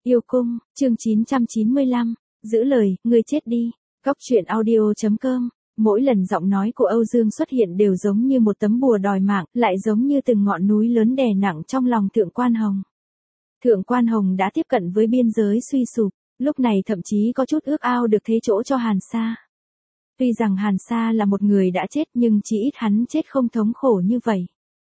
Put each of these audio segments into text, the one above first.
Yêu cung, chương 995, giữ lời, ngươi chết đi. Góc truyện audio.com. Mỗi lần giọng nói của Âu Dương xuất hiện đều giống như một tấm bùa đòi mạng, lại giống như từng ngọn núi lớn đè nặng trong lòng Thượng Quan Hồng. Thượng Quan Hồng đã tiếp cận với biên giới suy sụp, lúc này thậm chí có chút ước ao được thế chỗ cho Hàn Sa. Tuy rằng Hàn Sa là một người đã chết nhưng chỉ ít hắn chết không thống khổ như vậy.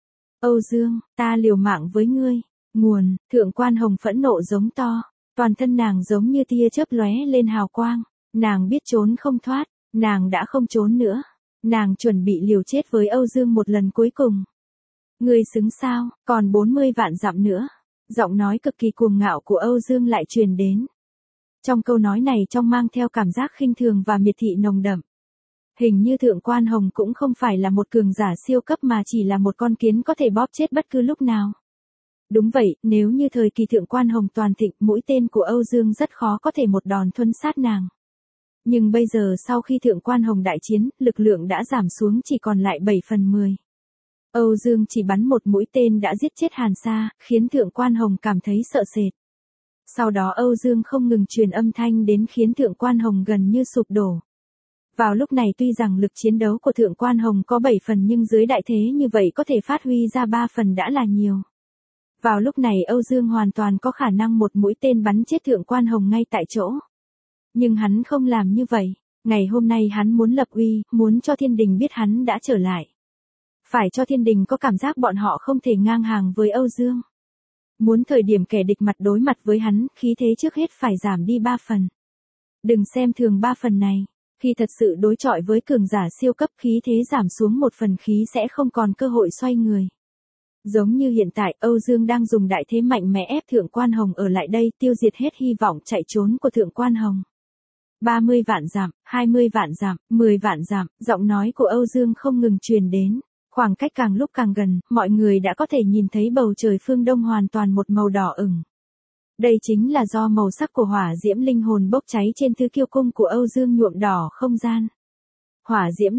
Âu Dương, ta liều mạng với ngươi. Nguồn, Thượng Quan Hồng phẫn nộ giống to, toàn thân nàng giống như tia chớp lóe lên hào quang, nàng biết trốn không thoát, nàng đã không trốn nữa, nàng chuẩn bị liều chết với Âu Dương một lần cuối cùng. Ngươi xứng sao, còn 40 vạn dặm nữa. Giọng nói cực kỳ cuồng ngạo của Âu Dương lại truyền đến. Trong câu nói này trong mang theo cảm giác khinh thường và miệt thị nồng đậm. Hình như Thượng Quan Hồng cũng không phải là một cường giả siêu cấp mà chỉ là một con kiến có thể bóp chết bất cứ lúc nào. Đúng vậy, nếu như thời kỳ Thượng Quan Hồng toàn thịnh, mũi tên của Âu Dương rất khó có thể một đòn thuân sát nàng. Nhưng bây giờ sau khi Thượng Quan Hồng đại chiến, lực lượng đã giảm xuống chỉ còn lại 7/10. Âu Dương chỉ bắn một mũi tên đã giết chết Hàn Sa, khiến Thượng Quan Hồng cảm thấy sợ sệt. Sau đó Âu Dương không ngừng truyền âm thanh đến khiến Thượng Quan Hồng gần như sụp đổ. Vào lúc này tuy rằng lực chiến đấu của Thượng Quan Hồng có 7 phần nhưng dưới đại thế như vậy có thể phát huy ra 3 phần đã là nhiều. Vào lúc này Âu Dương hoàn toàn có khả năng một mũi tên bắn chết Thượng Quan Hồng ngay tại chỗ. Nhưng hắn không làm như vậy, ngày hôm nay hắn muốn lập uy, muốn cho thiên đình biết hắn đã trở lại. Phải cho thiên đình có cảm giác bọn họ không thể ngang hàng với Âu Dương. Muốn thời điểm kẻ địch mặt đối mặt với hắn, khí thế trước hết phải giảm đi 3 phần. Đừng xem thường 3 phần này, khi thật sự đối chọi với cường giả siêu cấp khí thế giảm xuống 1 phần khí sẽ không còn cơ hội xoay người. Giống như hiện tại Âu Dương đang dùng đại thế mạnh mẽ ép Thượng Quan Hồng ở lại đây tiêu diệt hết hy vọng chạy trốn của Thượng Quan Hồng. 30 vạn dặm, 20 vạn dặm, 10 vạn dặm, giọng nói của Âu Dương không ngừng truyền đến. Khoảng cách càng lúc càng gần, mọi người đã có thể nhìn thấy bầu trời phương Đông hoàn toàn một màu đỏ ửng. Đây chính là do màu sắc của hỏa diễm linh hồn bốc cháy trên thứ kiêu cung của Âu Dương nhuộm đỏ không gian. Hỏa diễm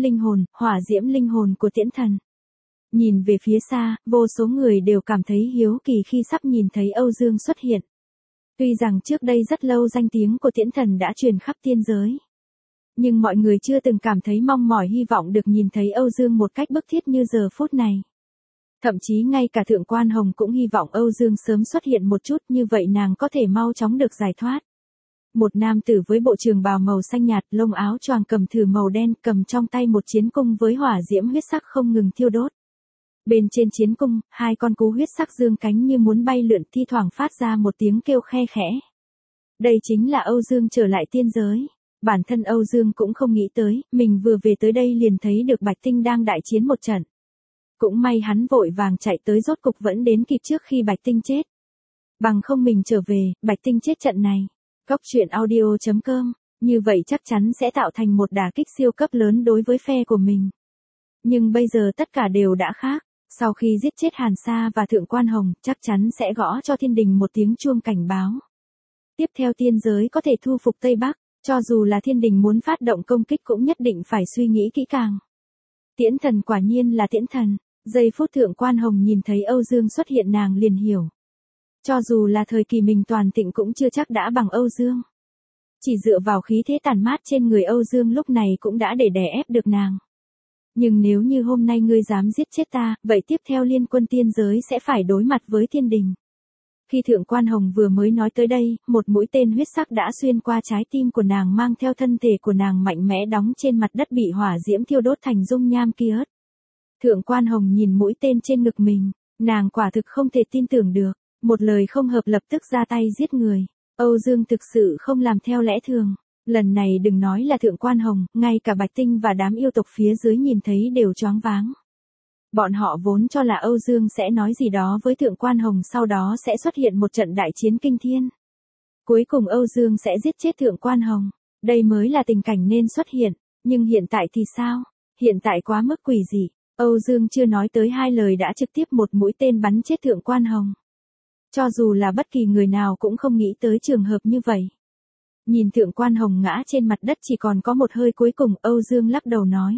linh hồn của Tiễn Thần. Nhìn về phía xa, vô số người đều cảm thấy hiếu kỳ khi sắp nhìn thấy Âu Dương xuất hiện. Tuy rằng trước đây rất lâu danh tiếng của Tiễn Thần đã truyền khắp tiên giới. Nhưng mọi người chưa từng cảm thấy mong mỏi hy vọng được nhìn thấy Âu Dương một cách bức thiết như giờ phút này. Thậm chí ngay cả Thượng Quan Hồng cũng hy vọng Âu Dương sớm xuất hiện một chút như vậy nàng có thể mau chóng được giải thoát. Một nam tử với bộ trường bào màu xanh nhạt, lông áo choàng cầm thử màu đen, cầm trong tay một chiến cung với hỏa diễm huyết sắc không ngừng thiêu đốt. Bên trên chiến cung, 2 con cú huyết sắc dương cánh như muốn bay lượn thi thoảng phát ra một tiếng kêu khe khẽ. Đây chính là Âu Dương trở lại tiên giới. Bản thân Âu Dương cũng không nghĩ tới, mình vừa về tới đây liền thấy được Bạch Tinh đang đại chiến một trận. Cũng may hắn vội vàng chạy tới rốt cục vẫn đến kịp trước khi Bạch Tinh chết. Bằng không mình trở về, Bạch Tinh chết trận này. Góc truyện audio.com, như vậy chắc chắn sẽ tạo thành một đả kích siêu cấp lớn đối với phe của mình. Nhưng bây giờ tất cả đều đã khác. Sau khi giết chết Hàn Sa và Thượng Quan Hồng, chắc chắn sẽ gõ cho thiên đình một tiếng chuông cảnh báo. Tiếp theo tiên giới có thể thu phục Tây Bắc, cho dù là thiên đình muốn phát động công kích cũng nhất định phải suy nghĩ kỹ càng. Tiễn Thần quả nhiên là Tiễn Thần, giây phút Thượng Quan Hồng nhìn thấy Âu Dương xuất hiện nàng liền hiểu. Cho dù là thời kỳ mình toàn thịnh cũng chưa chắc đã bằng Âu Dương. Chỉ dựa vào khí thế tàn mát trên người Âu Dương lúc này cũng đã để đè ép được nàng. Nhưng nếu như hôm nay ngươi dám giết chết ta, vậy tiếp theo liên quân tiên giới sẽ phải đối mặt với thiên đình. Khi Thượng Quan Hồng vừa mới nói tới đây, một mũi tên huyết sắc đã xuyên qua trái tim của nàng mang theo thân thể của nàng mạnh mẽ đóng trên mặt đất bị hỏa diễm thiêu đốt thành dung nham kia. Thượng Quan Hồng nhìn mũi tên trên ngực mình, nàng quả thực không thể tin tưởng được, một lời không hợp lập tức ra tay giết người. Âu Dương thực sự không làm theo lẽ thường. Lần này đừng nói là Thượng Quan Hồng, ngay cả Bạch Tinh và đám yêu tộc phía dưới nhìn thấy đều choáng váng. Bọn họ vốn cho là Âu Dương sẽ nói gì đó với Thượng Quan Hồng sau đó sẽ xuất hiện một trận đại chiến kinh thiên. Cuối cùng Âu Dương sẽ giết chết Thượng Quan Hồng. Đây mới là tình cảnh nên xuất hiện. Nhưng hiện tại thì sao? Hiện tại quá mức quỷ dị. Âu Dương chưa nói tới 2 lời đã trực tiếp một mũi tên bắn chết Thượng Quan Hồng. Cho dù là bất kỳ người nào cũng không nghĩ tới trường hợp như vậy. Nhìn Thượng Quan Hồng ngã trên mặt đất chỉ còn có một hơi cuối cùng, Âu Dương lắc đầu nói.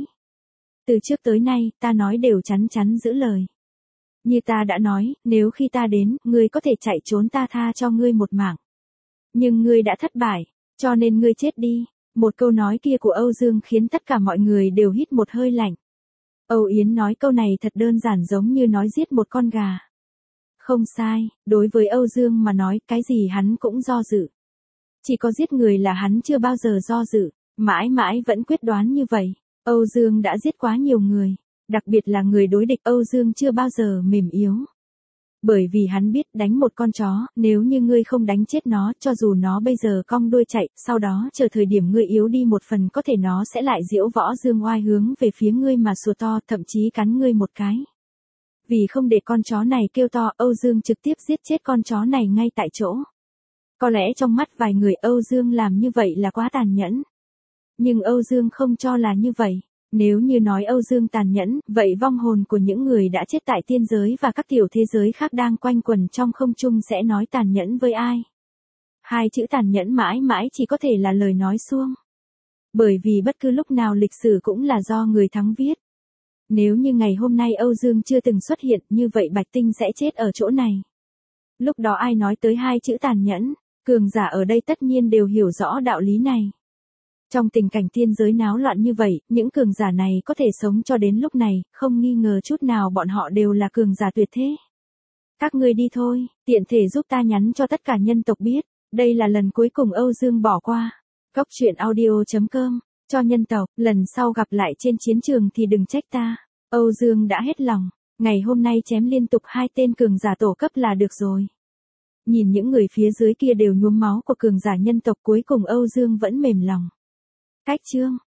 Từ trước tới nay, ta nói đều chắn chắn giữ lời. Như ta đã nói, nếu khi ta đến, ngươi có thể chạy trốn ta tha cho ngươi một mạng. Nhưng ngươi đã thất bại, cho nên ngươi chết đi. Một câu nói kia của Âu Dương khiến tất cả mọi người đều hít một hơi lạnh. Âu Yến nói câu này thật đơn giản giống như nói giết một con gà. Không sai, đối với Âu Dương mà nói cái gì hắn cũng do dự. Chỉ có giết người là hắn chưa bao giờ do dự, mãi mãi vẫn quyết đoán như vậy. Âu Dương đã giết quá nhiều người, đặc biệt là người đối địch Âu Dương chưa bao giờ mềm yếu. Bởi vì hắn biết đánh một con chó, nếu như ngươi không đánh chết nó, cho dù nó bây giờ cong đuôi chạy, sau đó chờ thời điểm ngươi yếu đi một phần có thể nó sẽ lại diễu võ dương oai hướng về phía ngươi mà sủa to, thậm chí cắn ngươi một cái. Vì không để con chó này kêu to, Âu Dương trực tiếp giết chết con chó này ngay tại chỗ. Có lẽ trong mắt vài người Âu Dương làm như vậy là quá tàn nhẫn. Nhưng Âu Dương không cho là như vậy. Nếu như nói Âu Dương tàn nhẫn, vậy vong hồn của những người đã chết tại tiên giới và các tiểu thế giới khác đang quanh quẩn trong không trung sẽ nói tàn nhẫn với ai? Hai chữ tàn nhẫn mãi mãi chỉ có thể là lời nói suông. Bởi vì bất cứ lúc nào lịch sử cũng là do người thắng viết. Nếu như ngày hôm nay Âu Dương chưa từng xuất hiện, như vậy Bạch Tinh sẽ chết ở chỗ này. Lúc đó ai nói tới hai chữ tàn nhẫn, cường giả ở đây tất nhiên đều hiểu rõ đạo lý này. Trong tình cảnh tiên giới náo loạn như vậy, những cường giả này có thể sống cho đến lúc này, không nghi ngờ chút nào bọn họ đều là cường giả tuyệt thế. Các ngươi đi thôi, tiện thể giúp ta nhắn cho tất cả nhân tộc biết, đây là lần cuối cùng Âu Dương bỏ qua. Cóc truyện audio.com, cho nhân tộc, lần sau gặp lại trên chiến trường thì đừng trách ta. Âu Dương đã hết lòng, ngày hôm nay chém liên tục 2 tên cường giả tổ cấp là được rồi. Nhìn những người phía dưới kia đều nhuốm máu của cường giả nhân tộc, cuối cùng Âu Dương vẫn mềm lòng. Cách chương